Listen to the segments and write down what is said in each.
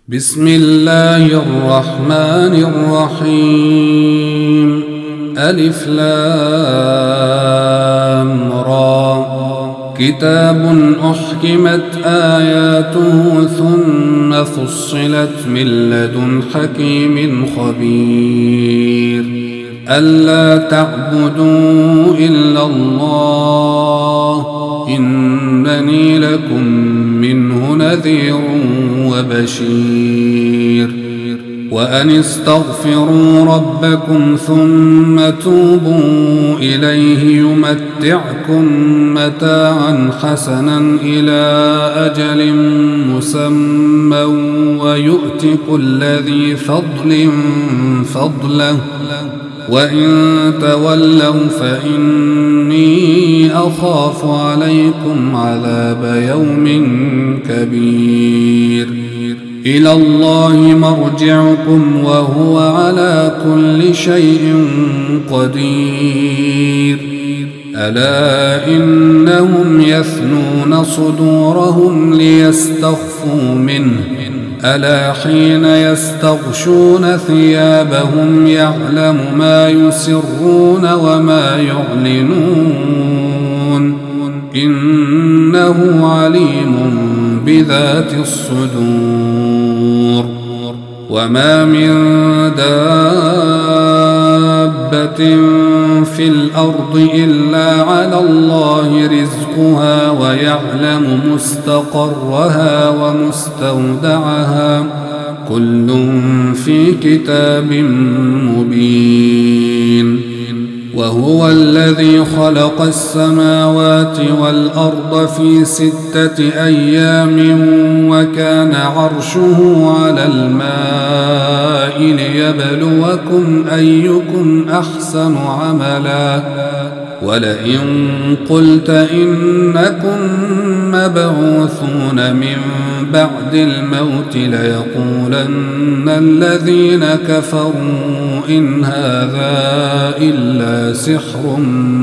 بسم الله الرحمن الرحيم. ألف لام را. كتاب أحكمت آياته ثم فصلت من لدن حكيم خبير. ألا تعبدوا إلا الله إنني لكم منه نذير وبشير. وأن استغفروا ربكم ثم توبوا إليه يمتعكم متاعا حسنا إلى أجل مسمى ويؤت كل ذي فضل فضله وإن تولوا فإني أخاف عليكم عذاب يوم كبير. إلى الله مرجعكم وهو على كل شيء قدير. ألا إنهم يثنون صدورهم ليستخفوا منه ألا حين يستغشون ثيابهم يعلم ما يسرون وما يعلنون إنه عليم بذات الصدور. وما من دابة في الأرض إلا على الله رزقها ويعلم مستقرها ومستودعها كل في كتاب مبين. وهو الذي خلق السماوات والأرض في 6 أيام وكان عرشه على الماء ليبلوكم أيكم أحسن عملا. ولئن قلت إنكم مبعوثون من بعد الموت ليقولن الذين كفروا إن هذا إلا سحر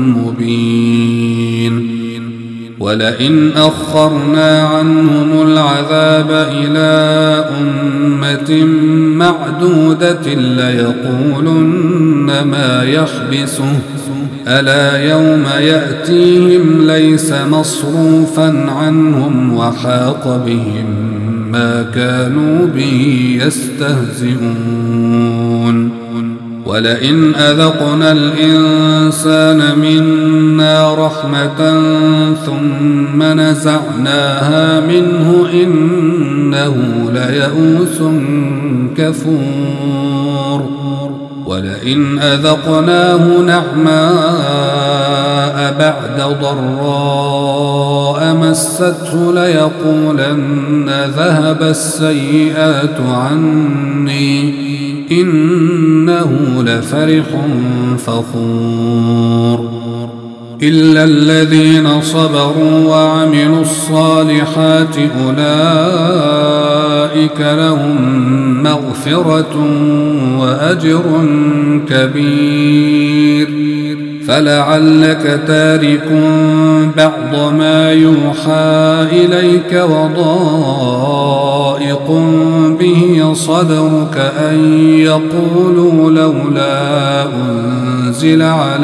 مبين. ولئن أخرنا عنهم العذاب إلى أمة معدودة ليقولن ما يحبسه ألا يوم يأتيهم ليس مصروفا عنهم وحاق بهم ما كانوا به يستهزئون. ولئن أذقنا الإنسان منا رحمة ثم نزعناها منه إنه ليئوس كفور. ولئن أذقناه نعماء بعد ضراء مسته ليقولن ذهب السيئات عني إنه لفرح فخور. إلا الذين صبروا وعملوا الصالحات أولئك لهم مغفرة وأجر كبير. فلعلك تارك بعض ما يوحى إليك وضائق به صدرك أن يقولوا لولا أنزل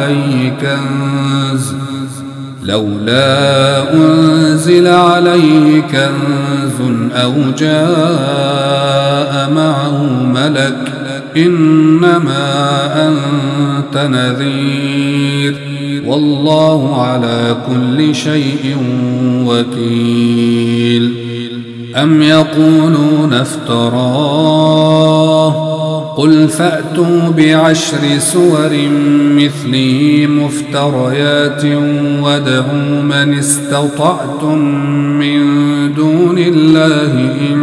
عليه كنز أو جاء معه ملك إنما أنت نذير والله على كل شيء وكيل. أم يقولون افتراه قل فأتوا ب10 سور مثله مفتريات وادعوا من استطعتم من دون الله إن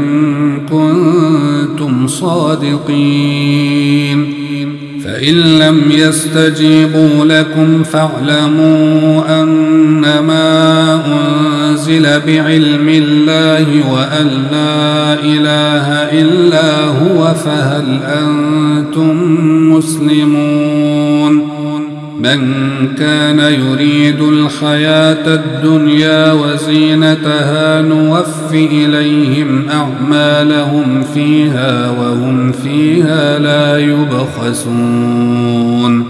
كنتم صادقين. فإن لم يستجيبوا لكم فاعلموا أنما أنزل بعلم الله وأن لا إله إلا هو فهل أنتم مسلمون. من كان يريد الحياة الدنيا وزينتها نوف إليهم أعمالهم فيها وهم فيها لا يبخسون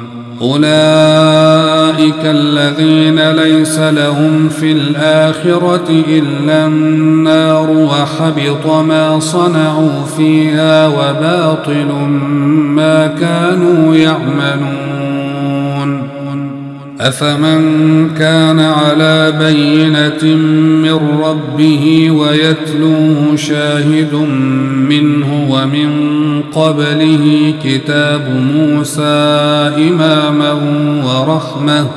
أولئك الذين ليس لهم في الآخرة إلا النار وحبط ما صنعوا فيها وباطل ما كانوا يعملون أفمن كان على بينة من ربه ويتلوه شاهد منه ومن قبله كتاب موسى إماما ورحمة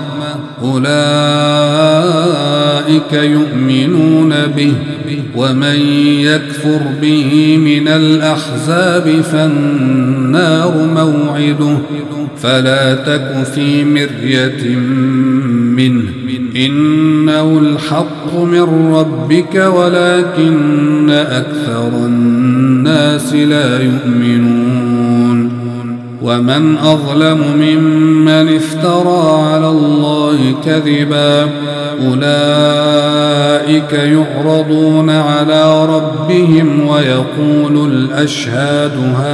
أولئك يؤمنون به ومن يكفر به من الأحزاب فالنار موعده فلا تك في مرية منه إنه الحق من ربك ولكن أكثر الناس لا يؤمنون ومن أظلم ممن افترى على الله كذبا أولئك يعرضون على ربهم ويقول الأشهاد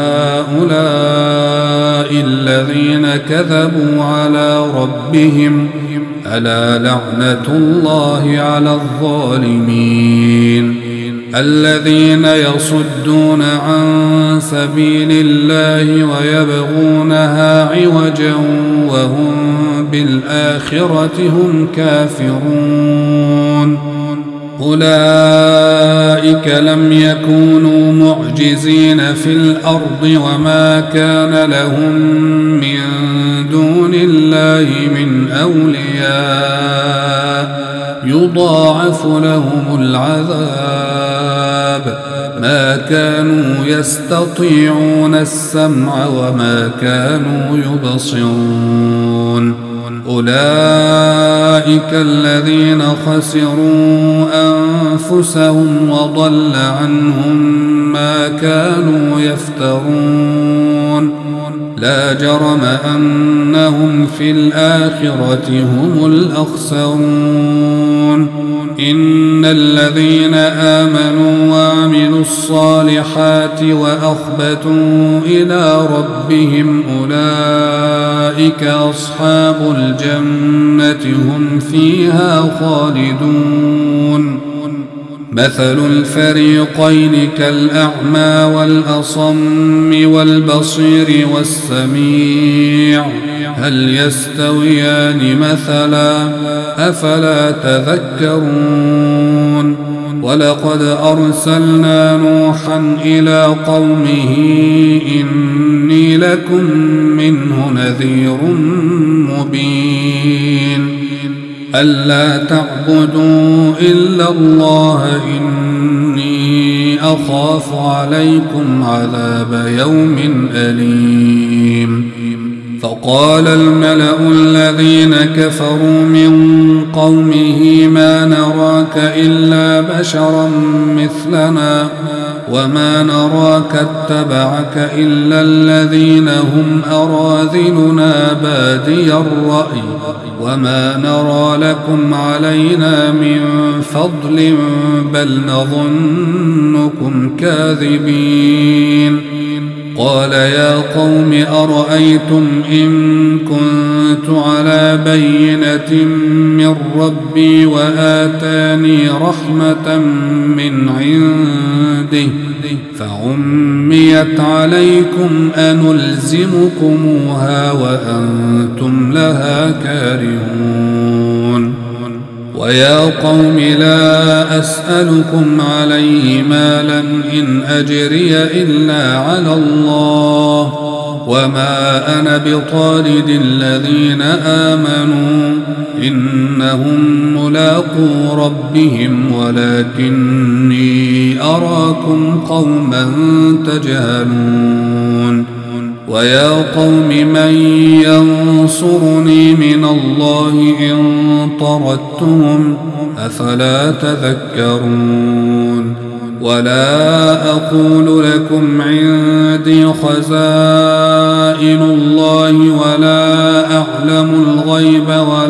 هؤلاء الذين كذبوا على ربهم ألا لعنة الله على الظالمين الذين يصدون عن سبيل الله ويبغونها عوجا وهم بالآخرة هم كافرون أولئك لم يكونوا معجزين في الأرض وما كان لهم من دون الله من أولياء يضاعف لهم العذاب ما كانوا يستطيعون السمع وما كانوا يبصرون أولئك الذين خسروا أنفسهم وضل عنهم ما كانوا يفترون لا جرم أنهم في الآخرة هم الأخسرون إن الذين آمنوا وعملوا الصالحات وأخبتوا إلى ربهم أولئك أصحاب الجنة هم فيها خالدون مثل الفريقين كالأعمى والأصم والبصير والسميع هل يستويان مثلا أفلا تذكرون ولقد أرسلنا نوحا إلى قومه إني لكم منه نذير مبين ألا تعبدوا إلا الله إني أخاف عليكم عذاب يوم أليم فقال الملأ الذين كفروا من قومه ما نراك إلا بشرا مثلنا وما نراك اتبعك إلا الذين هم أراذلنا بادي الرأي وما نرى لكم علينا من فضل بل نظنكم كاذبين قال يا قوم أرأيتم إن كنت على بينة من ربي وآتاني رحمة من عنده فعميت عليكم أنلزمكموها وأنتم لها كارهون ويا قوم لا أسألكم عليه مالا إن أجري إلا على الله وما أنا بطارد الذين آمنوا إنهم ملاقو ربهم ولكني أراكم قوما تجهلون ويا قوم من ينصرني من الله إن طردتهم أفلا تذكرون ولا أقول لكم عندي خزائن الله ولا أعلم الغيب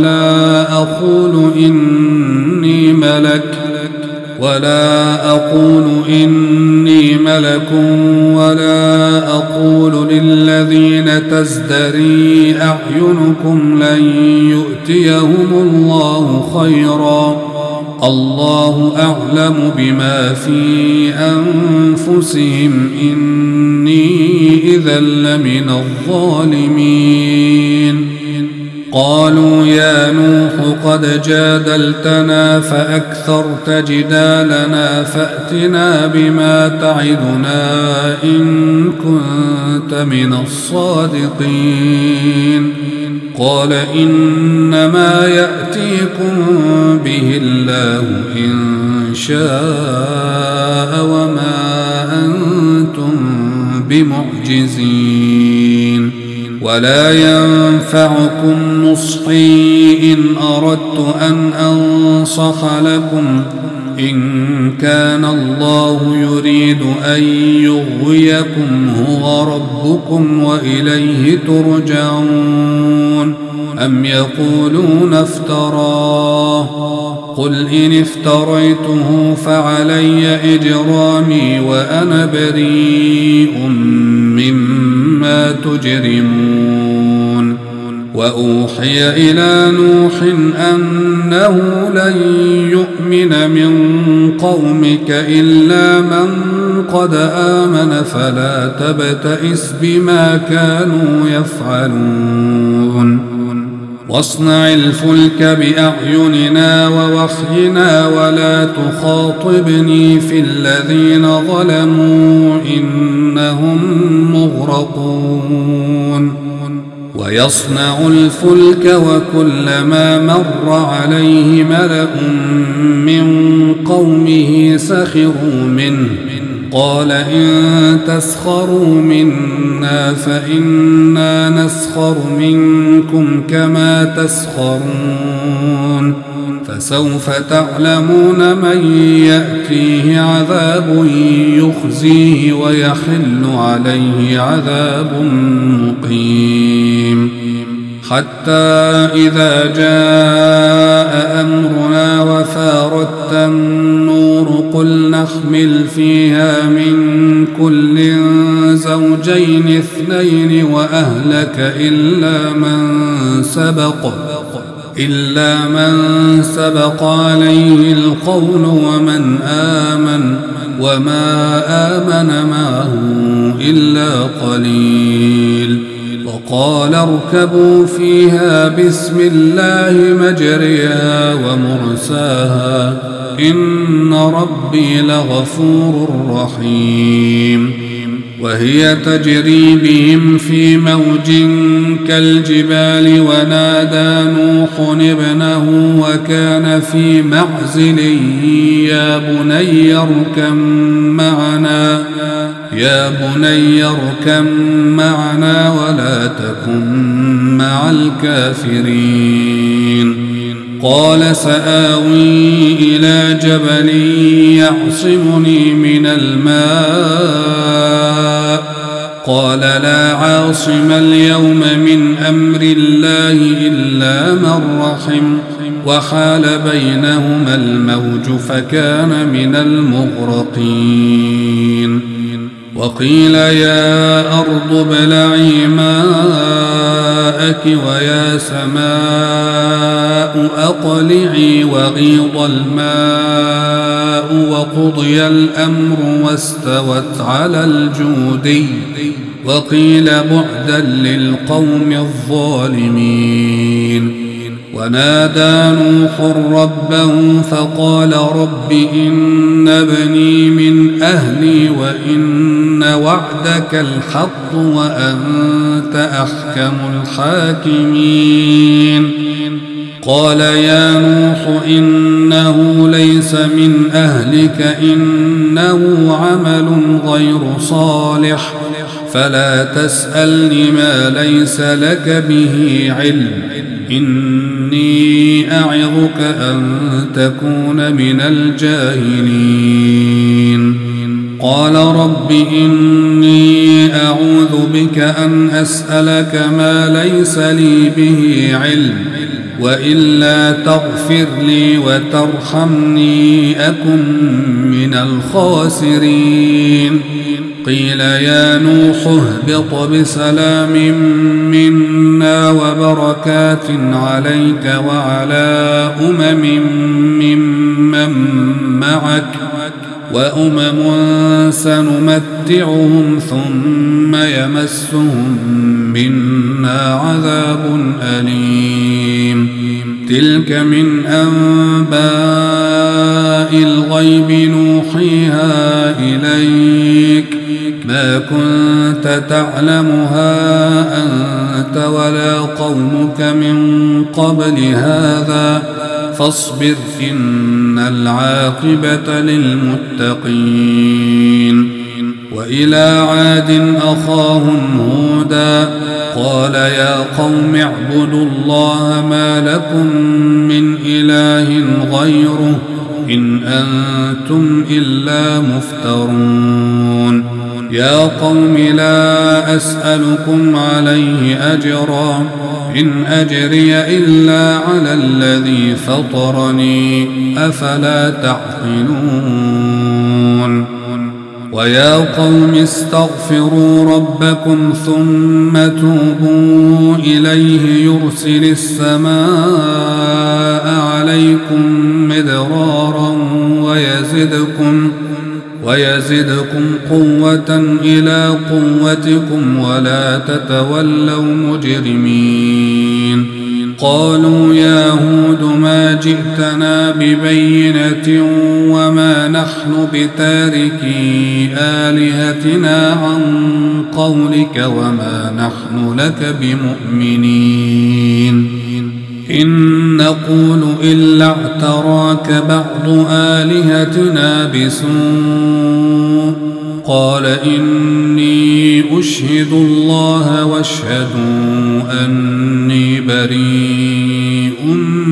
ولا أقول إني ملك ولا أقول للذين تزدري أعينكم لن يؤتيهم الله خيرا الله أعلم بما في أنفسهم إني إذا لمن الظالمين. قالوا يا نوح قد جادلتنا فأكثرت جدالنا فأتنا بما تعدنا إن كنت من الصادقين. قال إنما يأتيكم به الله إن شاء وما أنتم بمعجزين ولا ينفعكم نصحي إن أردت أن أنصح لكم إن كان الله يريد أن يغويكم هو ربكم وإليه ترجعون. أم يقولون افتراه قل إن افتريته فعلي إجرامي وأنا بريء مما تجرمون. وأوحي إلى نوح أنه لن يؤمن من قومك إلا من قد آمن فلا تبتئس بما كانوا يفعلون. واصنع الفلك بأعيننا ووحينا ولا تخاطبني في الذين ظلموا إنهم مغرقون. ويصنع الفلك وكلما مر عليه ملأ من قومه سخروا منه قال إن تسخروا منا فإنا نسخر منكم كما تسخرون. فسوف تعلمون من يأتيه عذاب يخزيه ويحل عليه عذاب مقيم. حتى إذا جاء أمرنا وفارت النور قل نحمل فيها من كل زوجين اثنين وأهلك إلا من سبق عليه القول ومن آمن وما آمن معه إلا قليل. وقال اركبوا فيها بسم الله مجريها ومرساها إن ربي لغفور رحيم. وهي تجري بهم في موج كالجبال ونادى نوح ابنه وكان في معزل يا بني اركم معنا ولا تكن مع الكافرين. قال سآوي إلى جبل يعصمني من الماء قال لا عاصم اليوم من أمر الله إلا من رحم وحال بينهما الموج فكان من المغرقين. وقيل يا أرض ابلعي ماءك ويا سماء أقلعي وغيض الماء وقضي الأمر واستوت على الجودي وقيل بعدا للقوم الظالمين. ونادى نوح ربه فقال رب إن ابني من أهلي وإن وعدك الحق وأنت أحكم الحاكمين. قال يا نوح إنه ليس من أهلك إنه عمل غير صالح فلا تسألني ما ليس لك به علم إني أعظك أن تكون من الجاهلين. قال رب إني أعوذ بك أن أسألك ما ليس لي به علم وإلا تغفر لي وترحمني أكن من الخاسرين قيل يا نوح اهبط بسلام منا وبركات عليك وعلى ممن معك وأمم سنمتعهم ثم يمسهم منا عذاب أليم تلك من أنباء الغيب نوحيها إليك ما كنت تعلمها أنت ولا قومك من قبل هذا فاصبر إن العاقبة للمتقين وإلى عاد أخاهم هودا قال يا قوم اعبدوا الله ما لكم من إله غيره إن أنتم إلا مفترون يا قوم لا أسألكم عليه أجرا إن أجري إلا على الذي فطرني أفلا تعقلون ويا قوم استغفروا ربكم ثم توبوا إليه يرسل السماء عليكم مدرارا ويزدكم قوة إلى قوتكم ولا تتولوا مجرمين قالوا يا هود ما جئتنا ببينة وما نحن بتاركي آلهتنا عن قولك وما نحن لك بمؤمنين إن نقول إلا اعتراك بعض آلهتنا بسوء قال إني أشهد الله واشهدوا أني بريء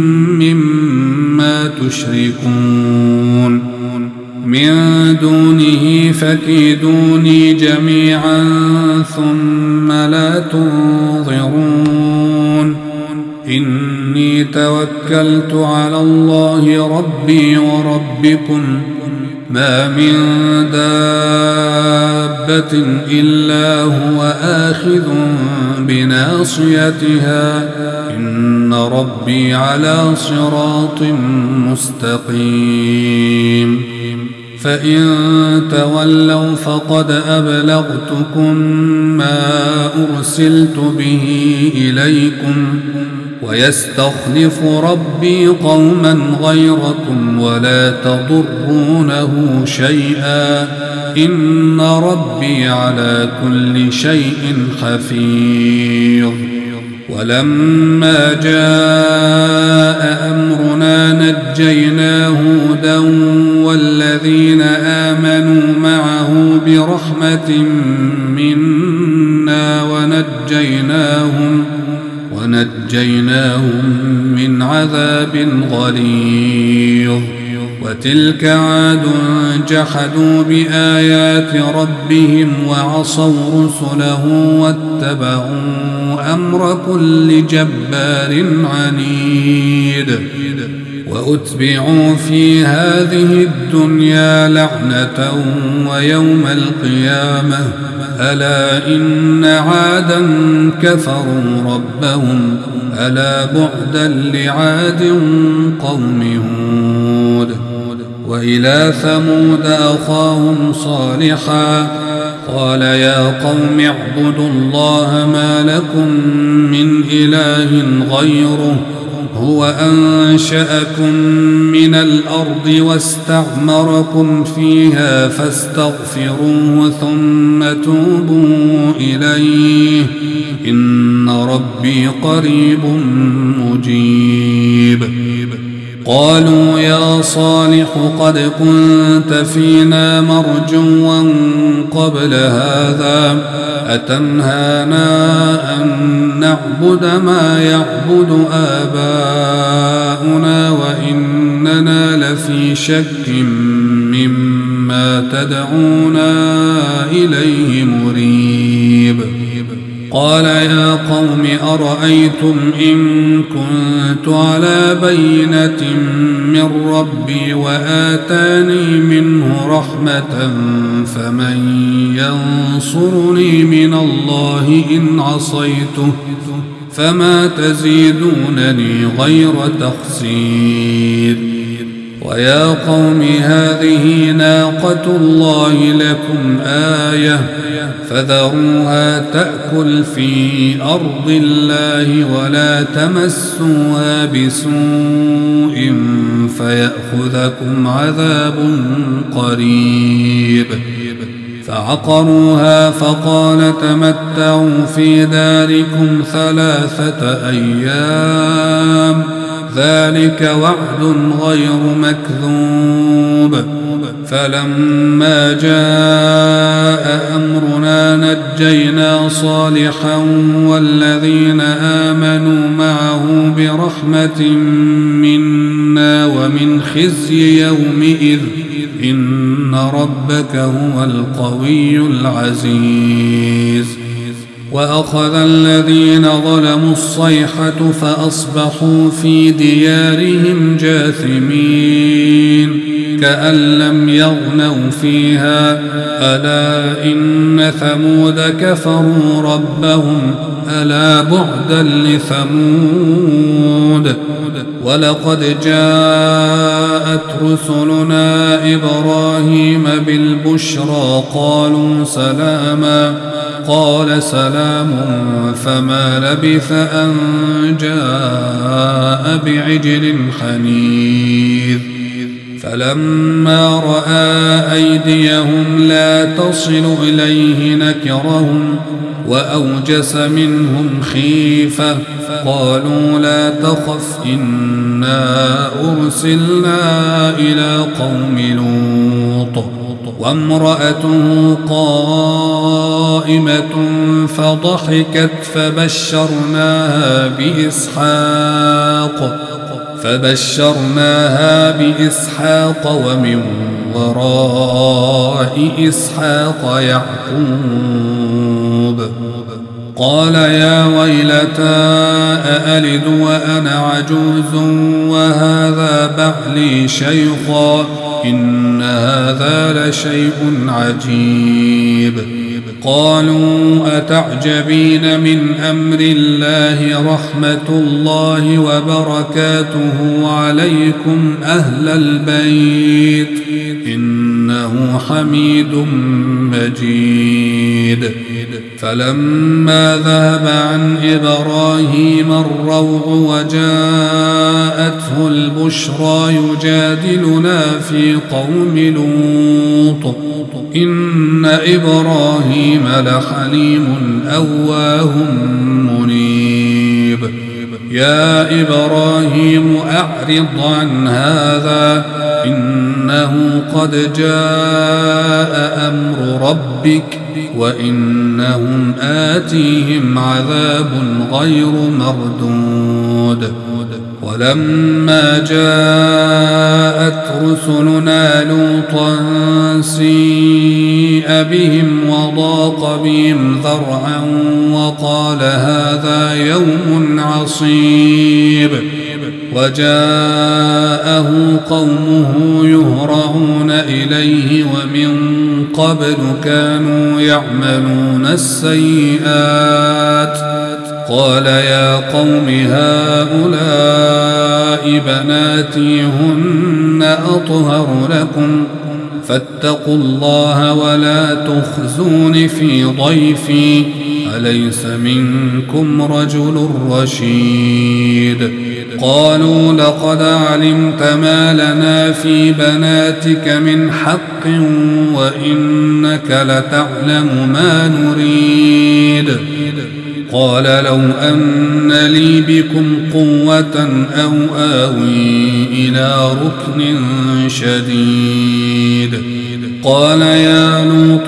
مما تشركون من دونه فكيدوني جميعا ثم لا تنظرون إني توكلت على الله ربي وربكم ما من دابة إلا هو آخذ بناصيتها إن ربي على صراط مستقيم فإن تولوا فقد أبلغتكم ما أرسلت به إليكم ويستخلف ربي قوما غيركم ولا تضرونه شيئا إن ربي على كل شيء حفيظ ولما جاء أمرنا نجينا هودا والذين آمنوا معه برحمة منا ونجيناهم من عذاب غليظ وتلك عاد جحدوا بآيات ربهم وعصوا رسله واتبعوا أمر كل جبار عنيد وأتبعوا في هذه الدنيا لعنة ويوم القيامة ألا إن عادا كفروا ربهم ألا بعدا لعاد قوم هود وإلى ثمود أخاهم صالحا قال يا قوم اعبدوا الله ما لكم من إله غيره هو أنشأكم من الأرض واستعمركم فيها فاستغفروه ثم توبوا إليه إن ربي قريب مجيب قالوا يا صالح قد كنت فينا مرجوا قبل هذا أتنهانا أن نعبد ما يعبد آباؤنا وإننا لفي شك مما تدعونا إليه مريب. قال يا قوم أرأيتم إن كنت على بينة من ربي وآتاني منه رحمة فمن ينصرني من الله إن عصيته فما تزيدونني غير تخسير. ويا قوم هذه ناقة الله لكم آية فذروها تأكل في أرض الله ولا تمسوها بسوء فيأخذكم عذاب قريب. فعقروها فقال تمتعوا في داركم 3 أيام ذلك وعد غير مكذوب. فلما جاء أمرنا نجينا صالحا والذين آمنوا معه برحمة منا ومن خزي يومئذ إن ربك هو القوي العزيز. وأخذ الذين ظلموا الصيحة فأصبحوا في ديارهم جاثمين كأن لم يغنوا فيها ألا إن ثمود كفروا ربهم ألا بعدا لثمود. ولقد جاءت رسلنا إبراهيم بالبشرى قالوا سلاما قال سلام فما لبث أن جاء بعجل حنيذ. فلما رأى أيديهم لا تصل إليه نكرهم وأوجس منهم خيفة قالوا لا تخف إنا أرسلنا إلى قوم لوط وامرأته قائمة فضحكت فبشرناها بإسحاق ومن وراء إسحاق يعقوب. قال يا ويلتى أألد وأنا عجوز وهذا بعلي شيخا إن هذا لشيء عجيب. قالوا أتعجبين من أمر الله رحمة الله وبركاته عليكم أهل البيت إنه حميد مجيد. فلما ذهب عن إبراهيم الروع وجاءته البشرى يجادلنا في قوم لوط إن إبراهيم لحليم أواه منيب. يا إبراهيم أعرض عن هذا إنه قد جاء أمر ربك وإنهم آتيهم عذاب غير مردود. ولما جاءت رسلنا لوطا سيء بهم وضاق بهم ذرعا وقال هذا يوم عصيب. وجاءه قومه يهرعون إليه ومن قبل كانوا يعملون السيئات. قال يا قوم هؤلاء بناتي هن أطهر لكم فاتقوا الله ولا تخزون في ضيفي أليس منكم رجل رشيد. قالوا لقد علمت ما لنا في بناتك من حق وإنك لتعلم ما نريد. قال لو أن لي بكم قوة أو آوي إلى ركن شديد. قال يا لوط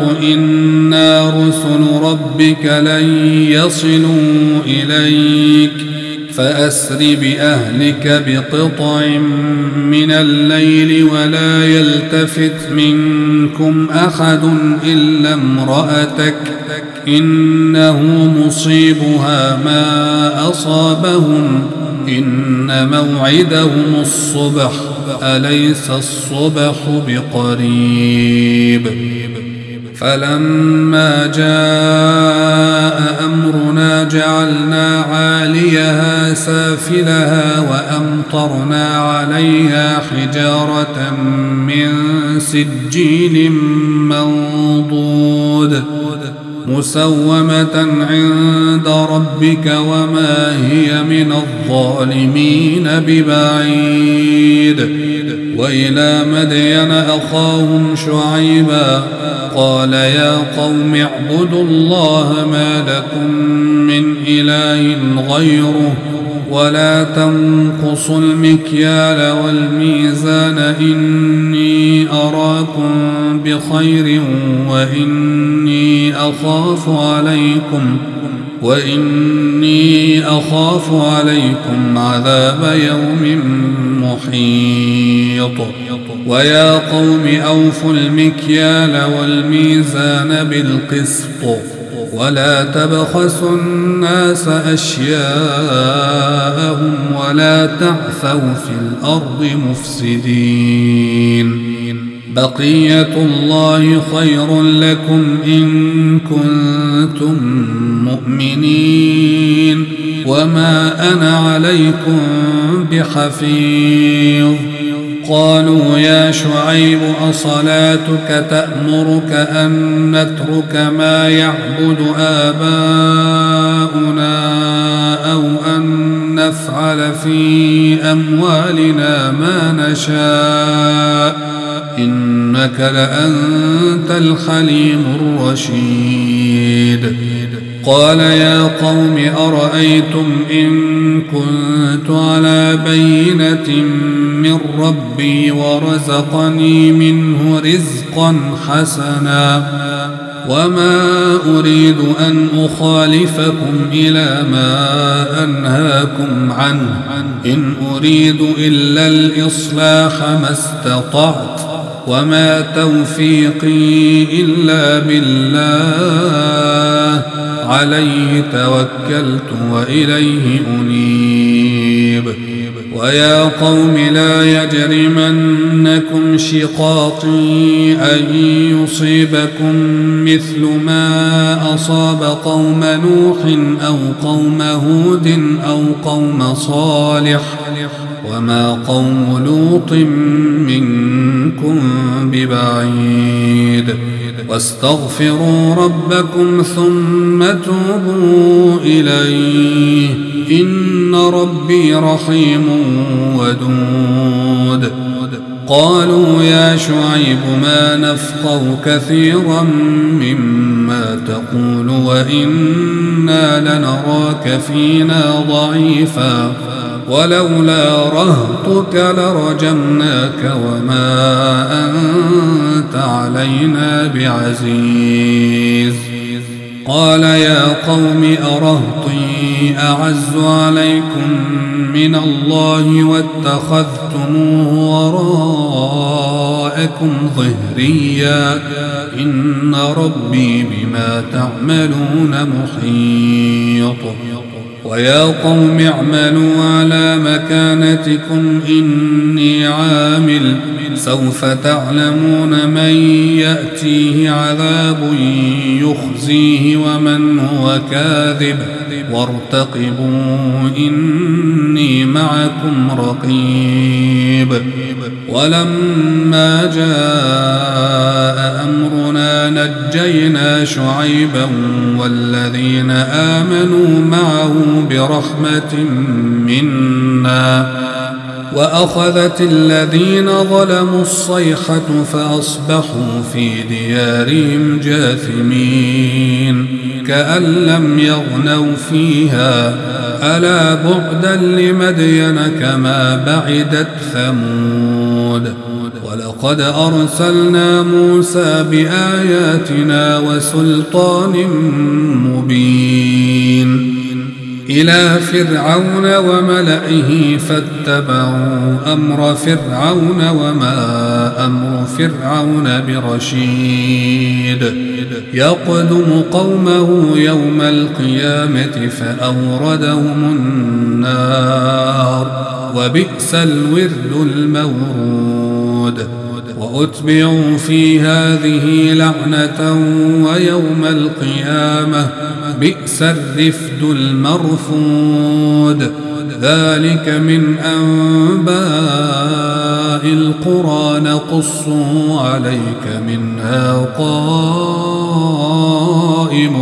إنا رسل ربك لن يصلوا إليك فأسر بأهلك بقطع من الليل ولا يلتفت منكم أحد إلا امرأتك إنه مصيبها ما أصابهم إن موعدهم الصبح أليس الصبح بقريب فلما جاء أمرنا جعلنا عاليها سافلها وأمطرنا عليها حجارة من سجيل منضود مسومة عند ربك وما هي من الظالمين ببعيد وإلى مدين أخاهم شعيبا قال يا قوم اعبدوا الله ما لكم من إله غيره ولا تنقصوا المكيال والميزان إني أراكم بخير وإني أخاف عليكم عذاب يوم محيط ويا قوم أوفوا المكيال والميزان بالقسط ولا تبخسوا الناس أشياءهم ولا تعثوا في الأرض مفسدين بقية الله خير لكم إن كنتم مؤمنين وما أنا عليكم بحفيظ قالوا يا شعيب أصلاتك تأمرك أن نترك ما يعبد آباؤنا أو أن نفعل في أموالنا ما نشاء إنك لأنت الحليم الرشيد قال يا قوم أرأيتم إن كنت على بينة من ربي ورزقني منه رزقا حسنا وما أريد أن أخالفكم إلى ما أنهاكم عنه إن أريد إلا الإصلاح ما استطعت وما توفيقي إلا بالله عليه توكلت وإليه أنيب ويا قوم لا يجرمنكم شقاقي أن يصيبكم مثل ما أصاب قوم نوح أو قوم هود أو قوم صالح وما قوم لوط منكم ببعيد واستغفروا ربكم ثم توبوا إليه إن ربي رحيم ودود قالوا يا شعيب ما نفقه كثيرا مما تقول وإنا لنراك فينا ضعيفا ولولا رهطك لرجمناك وما أنت علينا بعزيز قال يا قوم أرهطي أعز عليكم من الله واتخذتموه وراءكم ظهريا إن ربي بما تعملون محيط ويا قوم اعملوا على مكانتكم إني عامل سوف تعلمون من يأتيه عذاب يخزيه ومن هو كاذب وارتقبوا إني معكم رقيب ولما جاء أمرنا نجينا شعيبا والذين آمنوا معه برحمة منا وأخذت الذين ظلموا الصيحة فأصبحوا في ديارهم جاثمين كأن لم يغنوا فيها ألا بعدا لمدين كما بعدت ثمود ولقد أرسلنا موسى بآياتنا وسلطان مبين إلى فرعون وملئه فاتبعوا أمر فرعون وما أمر فرعون برشيد يقدم قومه يوم القيامة فأوردهم النار وبئس الورد المورود وأتبعوا في هذه لعنة ويوم القيامة بئس الرفد المرفود ذلك من أنباء القرى نقصه عليك منها قائم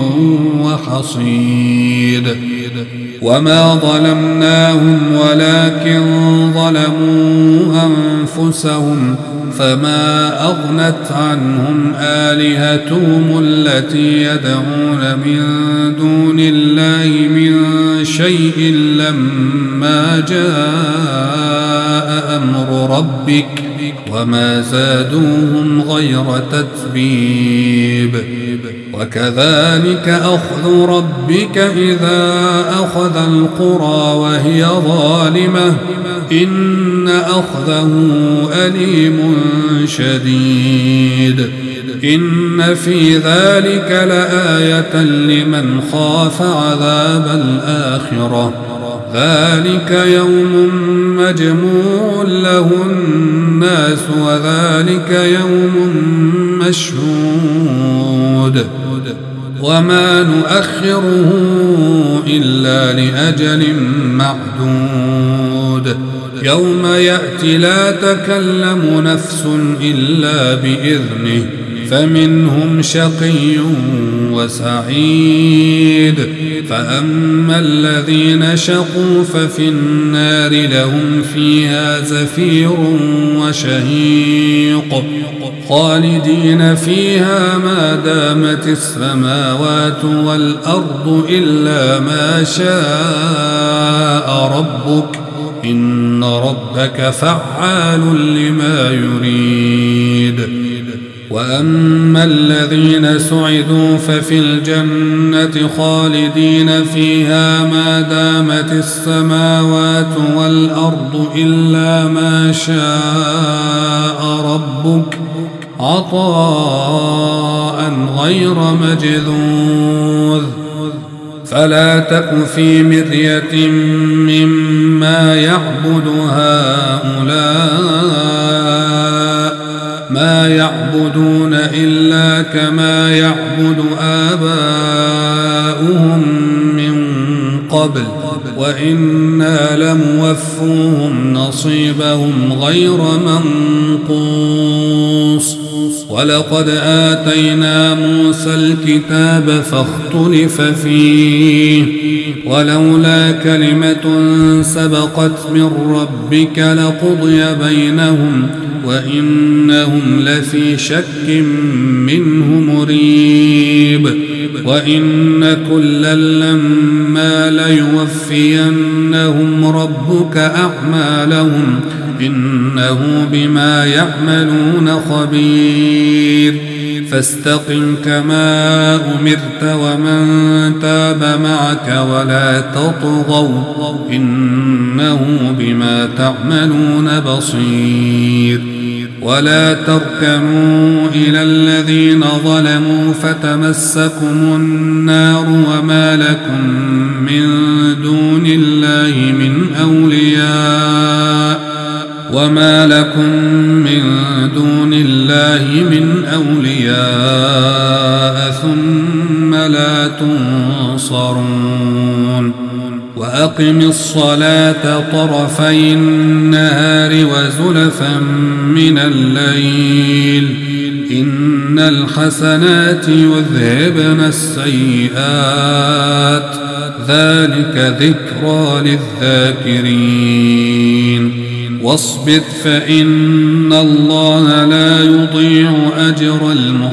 وحصيد وما ظلمناهم ولكن ظلموا أنفسهم فما أغنت عنهم آلهتهم التي يدعون من دون الله من شيء لما جاء أمر ربك وما زادوهم غير تتبيب وكذلك أخذ ربك إذا أخذ القرى وهي ظالمة إن أخذه أليم شديد إن في ذلك لآية لمن خاف عذاب الآخرة ذلك يوم مجموع له الناس وذلك يوم مشهود وما نؤخره إلا لأجل معدود يوم يأتي لا تكلم نفس إلا بإذنه فمنهم شقي وسعيد فأما الذين شقوا ففي النار لهم فيها زفير وشهيق خالدين فيها ما دامت السماوات والأرض إلا ما شاء ربك إن ربك فعال لما يريد وأما الذين سعدوا ففي الجنة خالدين فيها ما دامت السماوات والأرض إلا ما شاء ربك عطاء غير مجذوذ فلا تك في مرية مما يعبد هؤلاء ما يعبدون إلا كما يعبد آباؤهم من قبل وإنا لموفوهم نصيبهم غير منقوص ولقد آتينا موسى الكتاب فاختلف فيه ولولا كلمة سبقت من ربك لقضي بينهم وإنهم لفي شك منه مريب وإن كلا لما ليوفينهم ربك أعمالهم إنه بما يعملون خبير فاستقم كما أمرت ومن تاب معك ولا تطغوا إنه بما تعملون بصير ولا تركنوا إلى الذين ظلموا فتمسكم النار وما لكم من دون الله من أولياء ثم لا تنصرون وأقم الصلاة طرفي النهار وزلفا من الليل إن الحسنات يذهبن السيئات ذلك ذكرى للذاكرين واصبر فإن الله لا يضيع أجر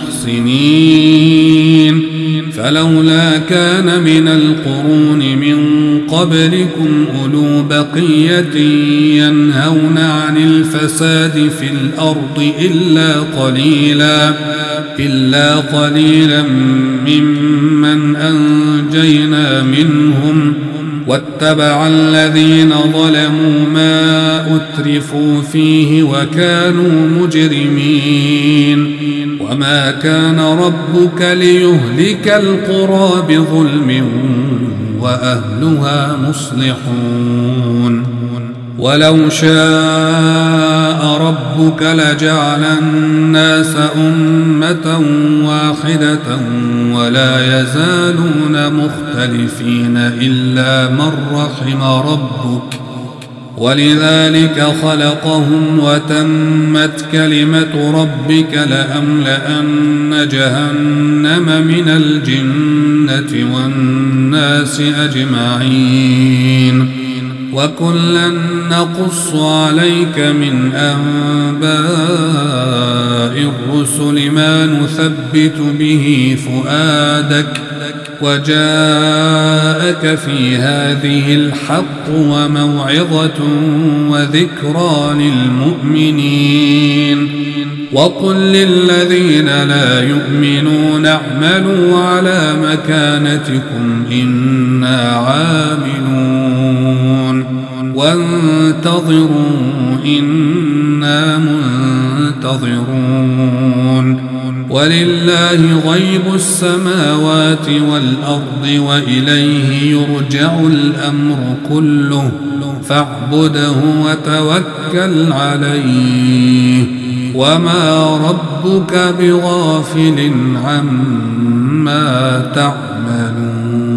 المحسنين فلولا كان من القرون من قبلكم أولو بقية ينهون عن الفساد في الأرض إلا قليلا ممن أنجينا منهم واتبع الذين ظلموا ما أترفوا فيه وكانوا مجرمين وما كان ربك ليهلك القرى بظلم وأهلها مصلحون ولو شاء ربك لجعل الناس أمة واحدة ولا يزالون مختلفين إلا من رحم ربك ولذلك خلقهم وتمت كلمة ربك لأملأن جهنم من الجنة والناس أجمعين وكلا نقص عليك من أنباء الرسل ما نثبت به فؤادك وجاءك في هذه الحق وموعظة وذكرى للمؤمنين وقل للذين لا يؤمنون اعملوا على مكانتكم إنا عاملون وانتظروا إنا منتظرون ولله غيب السماوات والأرض وإليه يرجع الأمر كله فاعبده وتوكل عليه وما ربك بغافل عما تعملون